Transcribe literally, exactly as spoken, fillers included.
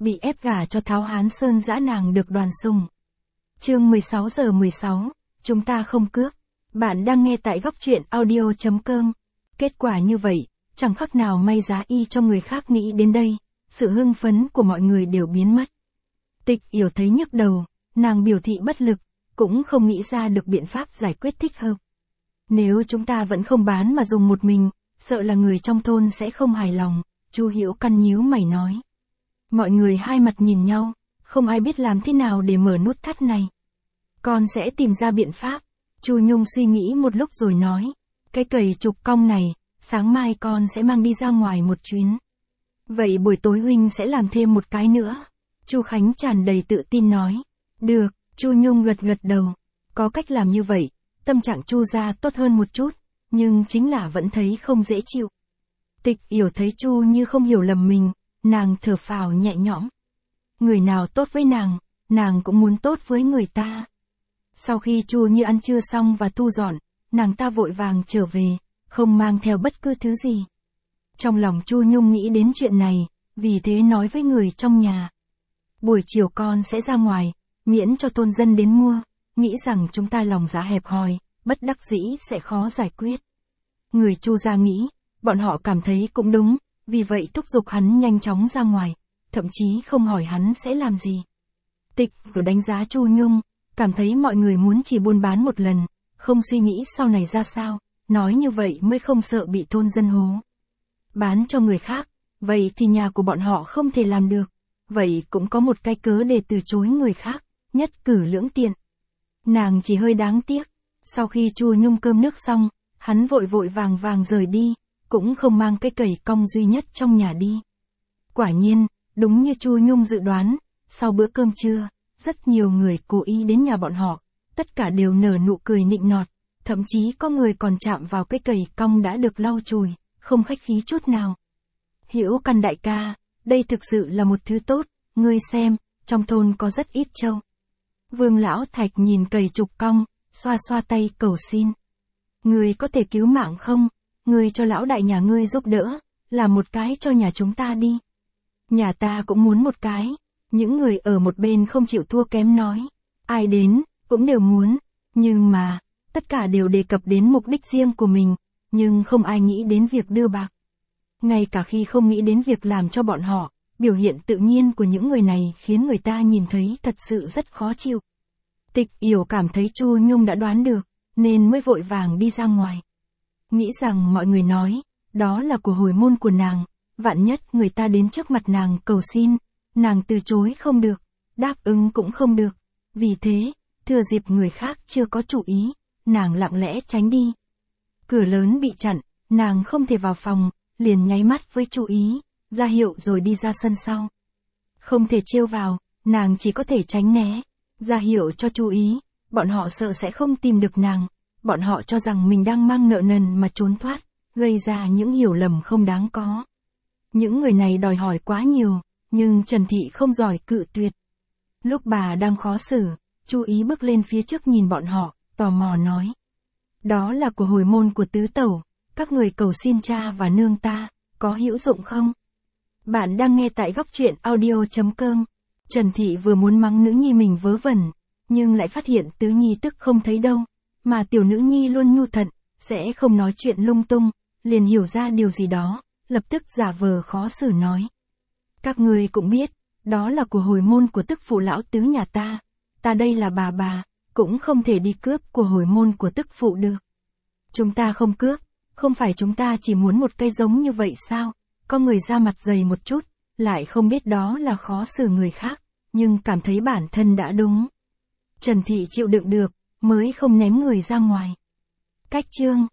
bị ép gả cho Tháo Hán Sơn dã nàng được đoàn sùng. Chương mười sáu giờ mười sáu, chúng ta không cướp. Bạn đang nghe tại góc truyện audio chấm com. Kết quả như vậy, chẳng khác nào may giá y cho người khác nghĩ đến đây, sự hưng phấn của mọi người đều biến mất. Tịch Yểu thấy nhức đầu, nàng biểu thị bất lực, cũng không nghĩ ra được biện pháp giải quyết thích hợp. Nếu chúng ta vẫn không bán mà dùng một mình, sợ là người trong thôn sẽ không hài lòng, Chu Hiểu Căn nhíu mày nói. Mọi người hai mặt nhìn nhau, không ai biết làm thế nào để mở nút thắt này. Con sẽ tìm ra biện pháp. Chu Nhung suy nghĩ một lúc rồi nói, cái cầy trục cong này, sáng mai con sẽ mang đi ra ngoài một chuyến. Vậy buổi tối huynh sẽ làm thêm một cái nữa. Chu Khánh tràn đầy tự tin nói. Được, Chu Nhung gật gật đầu. Có cách làm như vậy, tâm trạng Chu gia tốt hơn một chút, nhưng chính là vẫn thấy không dễ chịu. Tịch Yểu thấy Chu Như không hiểu lầm mình, nàng thở phào nhẹ nhõm. Người nào tốt với nàng, nàng cũng muốn tốt với người ta. Sau khi Chu Như ăn trưa xong và thu dọn, nàng ta vội vàng trở về, không mang theo bất cứ thứ gì. Trong lòng Chu Nhung nghĩ đến chuyện này, vì thế nói với người trong nhà. Buổi chiều con sẽ ra ngoài, miễn cho thôn dân đến mua, nghĩ rằng chúng ta lòng dạ hẹp hòi, bất đắc dĩ sẽ khó giải quyết. Người Chu gia nghĩ, bọn họ cảm thấy cũng đúng, vì vậy thúc giục hắn nhanh chóng ra ngoài, thậm chí không hỏi hắn sẽ làm gì. Tịch Yểu đánh giá Chu Nhung, cảm thấy mọi người muốn chỉ buôn bán một lần, không suy nghĩ sau này ra sao, nói như vậy mới không sợ bị thôn dân hố. Bán cho người khác, vậy thì nhà của bọn họ không thể làm được, vậy cũng có một cái cớ để từ chối người khác, nhất cử lưỡng tiện. Nàng chỉ hơi đáng tiếc, sau khi Chu Nhung cơm nước xong, hắn vội vội vàng vàng rời đi, cũng không mang cái cầy cong duy nhất trong nhà đi. Quả nhiên, đúng như Chu Nhung dự đoán, sau bữa cơm trưa, rất nhiều người cố ý đến nhà bọn họ, tất cả đều nở nụ cười nịnh nọt, thậm chí có người còn chạm vào cái cầy cong đã được lau chùi, không khách khí chút nào. Hiểu Căn đại ca, đây thực sự là một thứ tốt, ngươi xem, trong thôn có rất ít trâu. Vương Lão Thạch nhìn cầy trục cong, xoa xoa tay cầu xin. Ngươi có thể cứu mạng không? Ngươi cho lão đại nhà ngươi giúp đỡ, làm một cái cho nhà chúng ta đi. Nhà ta cũng muốn một cái. Những người ở một bên không chịu thua kém nói. Ai đến, cũng đều muốn. Nhưng mà, tất cả đều đề cập đến mục đích riêng của mình, nhưng không ai nghĩ đến việc đưa bạc. Ngay cả khi không nghĩ đến việc làm cho bọn họ, biểu hiện tự nhiên của những người này khiến người ta nhìn thấy thật sự rất khó chịu. Tịch Yểu cảm thấy Chu Nhung đã đoán được, nên mới vội vàng đi ra ngoài. Nghĩ rằng mọi người nói, đó là của hồi môn của nàng, vạn nhất người ta đến trước mặt nàng cầu xin, nàng từ chối không được, đáp ứng cũng không được. Vì thế, thừa dịp người khác chưa có chủ ý, nàng lặng lẽ tránh đi. Cửa lớn bị chặn, nàng không thể vào phòng, liền nháy mắt với chú ý, ra hiệu rồi đi ra sân sau. Không thể trêu vào, nàng chỉ có thể tránh né, ra hiệu cho chú ý, bọn họ sợ sẽ không tìm được nàng, bọn họ cho rằng mình đang mang nợ nần mà trốn thoát, gây ra những hiểu lầm không đáng có. Những người này đòi hỏi quá nhiều, nhưng Trần Thị không giỏi cự tuyệt. Lúc bà đang khó xử, chú ý bước lên phía trước nhìn bọn họ, tò mò nói. Đó là của hồi môn của tứ tẩu, các người cầu xin cha và nương ta, có hữu dụng không? Bạn đang nghe tại góc truyện audio chấm com. Trần Thị vừa muốn mắng nữ nhi mình vớ vẩn, nhưng lại phát hiện tứ nhi tức không thấy đâu, mà tiểu nữ nhi luôn nhu thận, sẽ không nói chuyện lung tung, liền hiểu ra điều gì đó, lập tức giả vờ khó xử nói. Các người cũng biết, đó là của hồi môn của tức phụ lão tứ nhà ta, ta đây là bà bà, cũng không thể đi cướp của hồi môn của tức phụ được. Chúng ta không cướp, không phải chúng ta chỉ muốn một cây giống như vậy sao? Có người ra mặt dày một chút, lại không biết đó là khó xử người khác, nhưng cảm thấy bản thân đã đúng. Trần Thị chịu đựng được, mới không ném người ra ngoài. Cách chương